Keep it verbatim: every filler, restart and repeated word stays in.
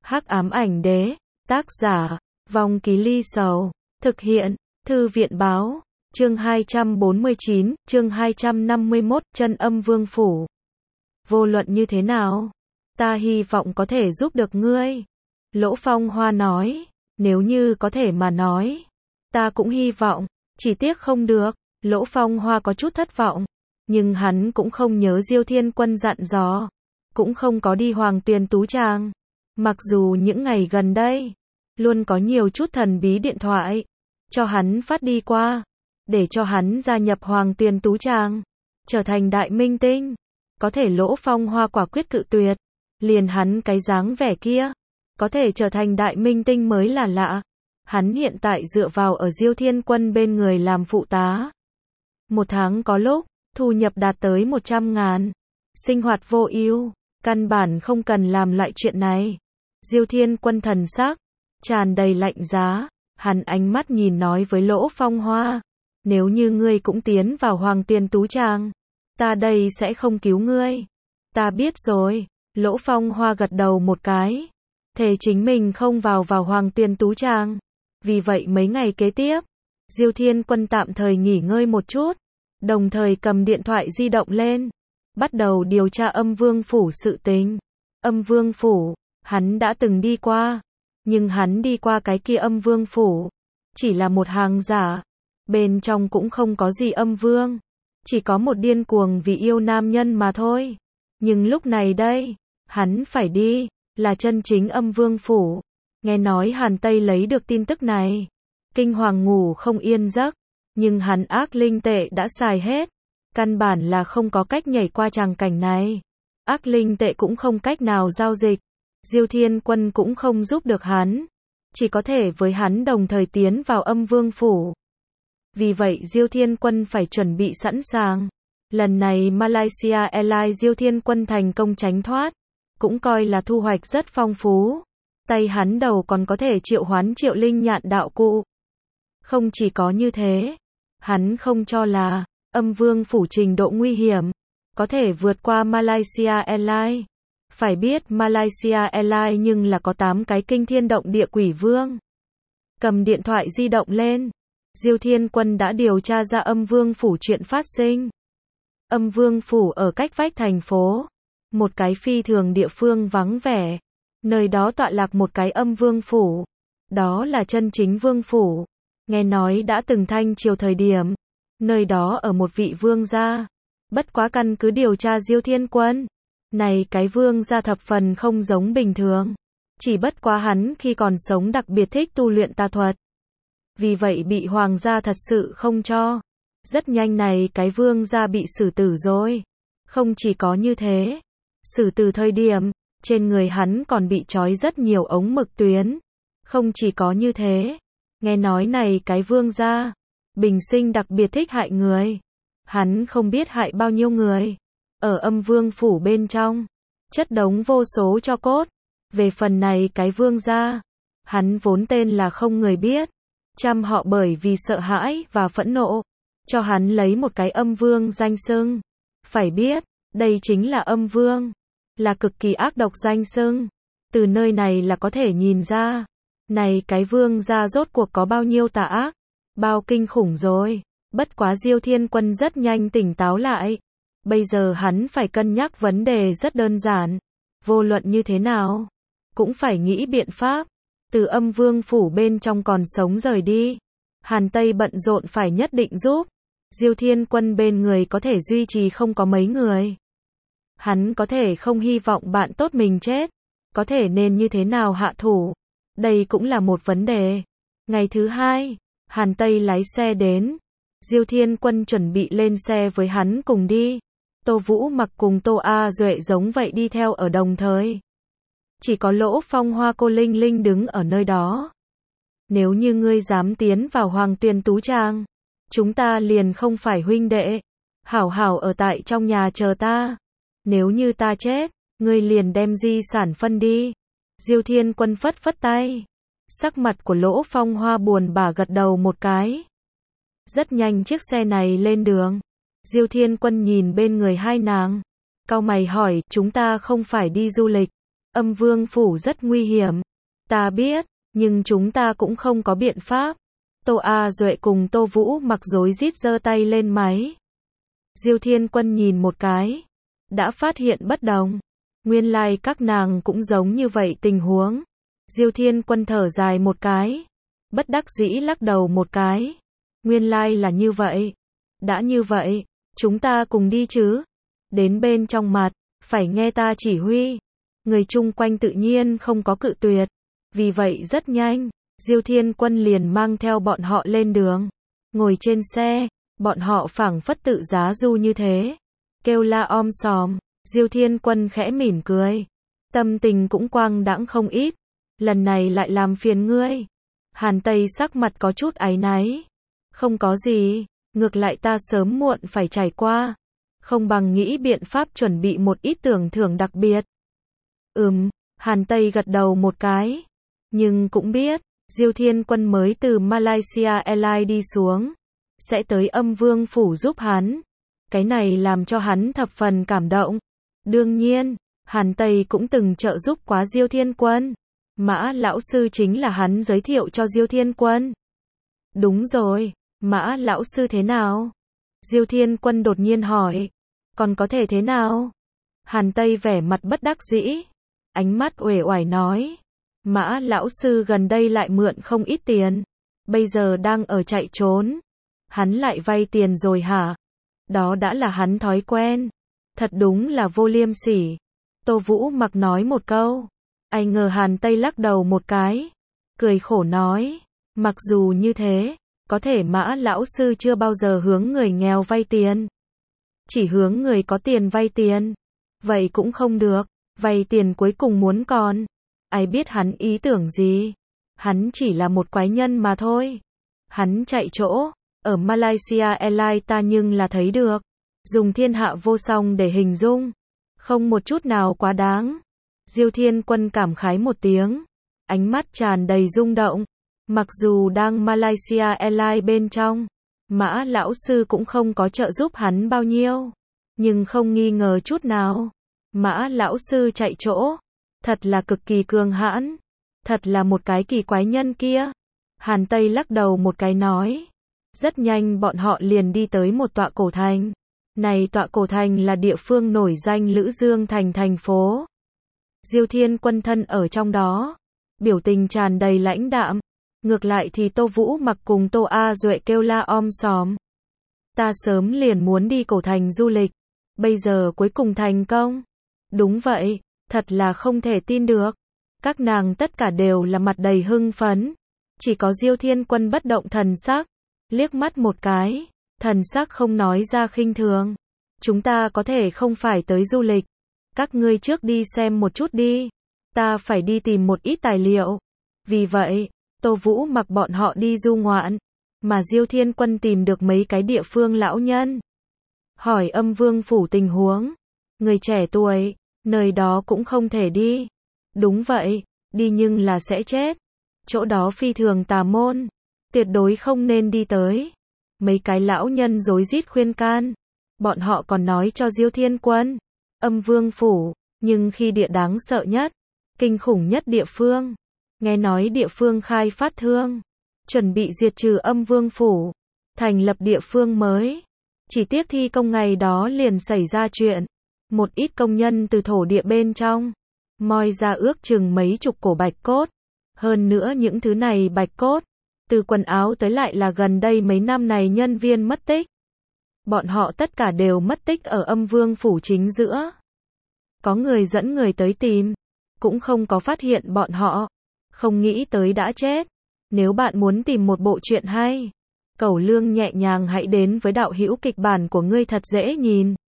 Hắc ám ảnh đế, tác giả, Vong Ký Ly Sầu, thực hiện, Thư viện báo, chương hai trăm bốn mươi chín, chương hai trăm năm mươi mốt, Chân Âm Vương Phủ. Vô luận như thế nào, ta hy vọng có thể giúp được ngươi. Lỗ Phong Hoa nói, nếu như có thể mà nói, ta cũng hy vọng, chỉ tiếc không được. Lỗ Phong Hoa có chút thất vọng, nhưng hắn cũng không nhớ Diêu Thiên Quân dặn dò, cũng không có đi Hoàng Tuyền Tú Tràng. Mặc dù những ngày gần đây, luôn có nhiều chút thần bí điện thoại, cho hắn phát đi qua, để cho hắn gia nhập Hoàng Tuyền Tú Tràng, trở thành đại minh tinh. Có thể Lỗ Phong Hoa quả quyết cự tuyệt, liền hắn cái dáng vẻ kia, có thể trở thành đại minh tinh mới là lạ. Hắn hiện tại dựa vào ở Diêu Thiên Quân bên người làm phụ tá. Một tháng có lúc, thu nhập đạt tới một trăm ngàn. Sinh hoạt vô ưu, căn bản không cần làm lại chuyện này. Diêu Thiên Quân thần sắc tràn đầy lạnh giá, hắn ánh mắt nhìn nói với Lỗ Phong Hoa, nếu như ngươi cũng tiến vào Hoàng Tuyền Tú Tràng, ta đây sẽ không cứu ngươi. Ta biết rồi. Lỗ Phong Hoa gật đầu một cái, thề chính mình không vào vào Hoàng Tuyền Tú Tràng. Vì vậy mấy ngày kế tiếp, Diêu Thiên Quân tạm thời nghỉ ngơi một chút, đồng thời cầm điện thoại di động lên, bắt đầu điều tra Âm Vương Phủ sự tình. Âm Vương Phủ, hắn đã từng đi qua, nhưng hắn đi qua cái kia Âm Vương Phủ, chỉ là một hàng giả, bên trong cũng không có gì âm vương, chỉ có một điên cuồng vì yêu nam nhân mà thôi. Nhưng lúc này đây, hắn phải đi, là chân chính Âm Vương Phủ. Nghe nói Hàn Tây lấy được tin tức này, kinh hoàng ngủ không yên giấc, nhưng hắn ác linh tệ đã xài hết, căn bản là không có cách nhảy qua tràng cảnh này. Ác linh tệ cũng không cách nào giao dịch, Diêu Thiên Quân cũng không giúp được hắn, chỉ có thể với hắn đồng thời tiến vào Âm Vương Phủ. Vì vậy Diêu Thiên Quân phải chuẩn bị sẵn sàng. Lần này Malaysia Airlines Diêu Thiên Quân thành công tránh thoát, cũng coi là thu hoạch rất phong phú. Tay hắn đầu còn có thể triệu hoán Triệu Linh Nhạn đạo cụ. Không chỉ có như thế, hắn không cho là Âm Vương Phủ trình độ nguy hiểm có thể vượt qua Malaysia Airlines. Phải biết Malaysia Airlines nhưng là có tám cái kinh thiên động địa quỷ vương. Cầm điện thoại di động lên, Diêu Thiên Quân đã điều tra ra Âm Vương Phủ chuyện phát sinh. Âm Vương Phủ ở cách vách thành phố, một cái phi thường địa phương vắng vẻ. Nơi đó tọa lạc một cái Âm Vương Phủ, đó là chân chính vương phủ. Nghe nói đã từng thanh triều thời điểm, nơi đó ở một vị vương gia. Bất quá căn cứ điều tra Diêu Thiên Quân, này cái vương gia thập phần không giống bình thường. Chỉ bất quá hắn khi còn sống đặc biệt thích tu luyện tà thuật, vì vậy bị hoàng gia thật sự không cho. Rất nhanh này cái vương gia bị xử tử rồi. Không chỉ có như thế, xử tử thời điểm, trên người hắn còn bị trói rất nhiều ống mực tuyến. Không chỉ có như thế, nghe nói này cái vương gia, bình sinh đặc biệt thích hại người. Hắn không biết hại bao nhiêu người. Ở Âm Vương Phủ bên trong, chất đống vô số tro cốt. Về phần này cái vương gia, hắn vốn tên là không người biết. Chăm họ bởi vì sợ hãi và phẫn nộ, cho hắn lấy một cái Âm Vương danh xưng. Phải biết, đây chính là Âm Vương, là cực kỳ ác độc danh xưng. Từ nơi này là có thể nhìn ra, này cái vương gia rốt cuộc có bao nhiêu tà ác, bao kinh khủng rồi. Bất quá Diêu Thiên Quân rất nhanh tỉnh táo lại. Bây giờ hắn phải cân nhắc vấn đề rất đơn giản. Vô luận như thế nào, cũng phải nghĩ biện pháp, từ Âm Vương Phủ bên trong còn sống rời đi. Hàn Tây bận rộn phải nhất định giúp. Diêu Thiên Quân bên người có thể duy trì không có mấy người. Hắn có thể không hy vọng bạn tốt mình chết, có thể nên như thế nào hạ thủ, đây cũng là một vấn đề. Ngày thứ hai, Hàn Tây lái xe đến, Diêu Thiên Quân chuẩn bị lên xe với hắn cùng đi. Tô Vũ Mặc cùng Tô A Duệ giống vậy đi theo ở đồng thời. Chỉ có Lỗ Phong Hoa cô Linh Linh đứng ở nơi đó. Nếu như ngươi dám tiến vào Hoàng Tuyền Tú Tràng, chúng ta liền không phải huynh đệ. Hảo hảo ở tại trong nhà chờ ta. Nếu như ta chết, ngươi liền đem di sản phân đi. Diêu Thiên Quân phất phất tay. Sắc mặt của Lỗ Phong Hoa buồn bã gật đầu một cái. Rất nhanh chiếc xe này lên đường. Diêu Thiên Quân nhìn bên người hai nàng, cau mày hỏi, chúng ta không phải đi du lịch, Âm vương phủ rất nguy hiểm. Ta biết, nhưng chúng ta cũng không có biện pháp. Tô A Duệ cùng Tô Vũ Mặc rối rít giơ tay lên máy. Diêu Thiên Quân nhìn một cái, đã phát hiện bất đồng. Nguyên lai like các nàng cũng giống như vậy tình huống. Diêu Thiên Quân thở dài một cái, bất đắc dĩ lắc đầu một cái. Nguyên lai like là như vậy. Đã như vậy, chúng ta cùng đi chứ. Đến bên trong mặt, phải nghe ta chỉ huy. Người chung quanh tự nhiên không có cự tuyệt. Vì vậy rất nhanh, Diêu Thiên Quân liền mang theo bọn họ lên đường. Ngồi trên xe, bọn họ phảng phất tự giá du như thế. Kêu la om sòm, Diêu Thiên Quân khẽ mỉm cười. Tâm tình cũng quang đãng không ít. Lần này lại làm phiền ngươi. Hàn Tây sắc mặt có chút áy náy. Không có gì, ngược lại ta sớm muộn phải trải qua. Không bằng nghĩ biện pháp chuẩn bị một ít tưởng thưởng đặc biệt. Ừm, Hàn Tây gật đầu một cái. Nhưng cũng biết, Diêu Thiên Quân mới từ Malaysia Airlines đi xuống. Sẽ tới Âm Vương Phủ giúp hắn. Cái này làm cho hắn thập phần cảm động. Đương nhiên, Hàn Tây cũng từng trợ giúp quá Diêu Thiên Quân. Mã lão sư chính là hắn giới thiệu cho Diêu Thiên Quân. Đúng rồi, Mã lão sư thế nào? Diêu Thiên Quân đột nhiên hỏi. Còn có thể thế nào? Hàn Tây vẻ mặt bất đắc dĩ. Ánh mắt uể oải nói. Mã lão sư gần đây lại mượn không ít tiền. Bây giờ đang ở chạy trốn. Hắn lại vay tiền rồi hả? Đó đã là hắn thói quen. Thật đúng là vô liêm sỉ. Tô Vũ Mặc nói một câu. Ai ngờ Hàn Tây lắc đầu một cái. Cười khổ nói. Mặc dù như thế, có thể Mã lão sư chưa bao giờ hướng người nghèo vay tiền. Chỉ hướng người có tiền vay tiền. Vậy cũng không được. Vay tiền cuối cùng muốn còn. Ai biết hắn ý tưởng gì. Hắn chỉ là một quái nhân mà thôi. Hắn chạy chỗ. Ở Malaysia Airlines ta nhưng là thấy được. Dùng thiên hạ vô song để hình dung. Không một chút nào quá đáng. Diêu Thiên Quân cảm khái một tiếng. Ánh mắt tràn đầy rung động. Mặc dù đang Malaysia Airlines bên trong, Mã lão sư cũng không có trợ giúp hắn bao nhiêu. Nhưng không nghi ngờ chút nào. Mã lão sư chạy chỗ. Thật là cực kỳ cường hãn. Thật là một cái kỳ quái nhân kia. Hàn Tây lắc đầu một cái nói. Rất nhanh bọn họ liền đi tới một tọa cổ thành. Này tọa cổ thành là địa phương nổi danh Lữ Dương thành thành phố. Diêu Thiên Quân thân ở trong đó. Biểu tình tràn đầy lãnh đạm. Ngược lại thì Tô Vũ Mặc cùng Tô A Duệ kêu la om sòm. Ta sớm liền muốn đi cổ thành du lịch. Bây giờ cuối cùng thành công. Đúng vậy, thật là không thể tin được. Các nàng tất cả đều là mặt đầy hưng phấn. Chỉ có Diêu Thiên Quân bất động thần sắc. Liếc mắt một cái. Thần sắc không nói ra khinh thường. Chúng ta có thể không phải tới du lịch. Các ngươi trước đi xem một chút đi. Ta phải đi tìm một ít tài liệu. Vì vậy, Tô Vũ Mặc bọn họ đi du ngoạn. Mà Diêu Thiên Quân tìm được mấy cái địa phương lão nhân. Hỏi Âm Vương Phủ tình huống. Người trẻ tuổi, nơi đó cũng không thể đi. Đúng vậy, đi nhưng là sẽ chết. Chỗ đó phi thường tà môn. Tuyệt đối không nên đi tới. Mấy cái lão nhân rối rít khuyên can. Bọn họ còn nói cho Diêu Thiên Quân. Âm Vương Phủ, nhưng khi địa đáng sợ nhất, kinh khủng nhất địa phương. Nghe nói địa phương khai phát thương. Chuẩn bị diệt trừ Âm Vương Phủ. Thành lập địa phương mới. Chỉ tiếc thi công ngày đó liền xảy ra chuyện. Một ít công nhân từ thổ địa bên trong. Moi ra ước chừng mấy chục cổ bạch cốt. Hơn nữa những thứ này bạch cốt. Từ quần áo tới lại là gần đây mấy năm này nhân viên mất tích. Bọn họ tất cả đều mất tích ở Âm Vương Phủ chính giữa. Có người dẫn người tới tìm. Cũng không có phát hiện bọn họ. Không nghĩ tới đã chết. Nếu bạn muốn tìm một bộ truyện hay, Cẩu Lương nhẹ nhàng hãy đến với đạo hữu kịch bản của ngươi thật dễ nhìn.